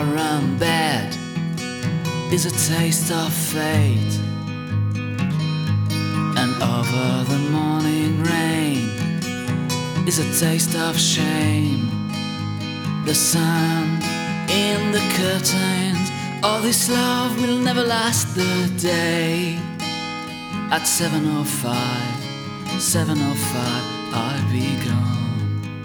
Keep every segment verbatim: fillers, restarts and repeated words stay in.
iron bed is a taste of fate, and over the morning rain is a taste of shame. The sun in the curtains, all this love will never last the day. At seven oh five, seven oh five, I'll be gone.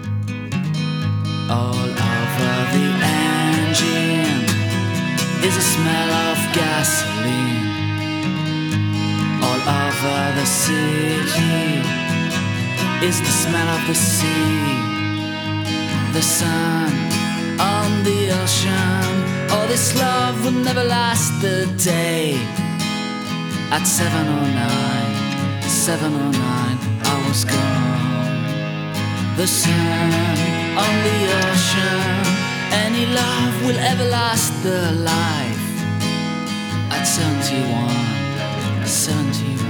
All over the engine is a smell of gasoline. All over the city is the smell of the sea. The sun on the ocean, all this love will never last the day. At seven oh nine, seven oh nine, I was gone. The sun on the ocean, any love will ever last the life. At seventy-one, seventy-one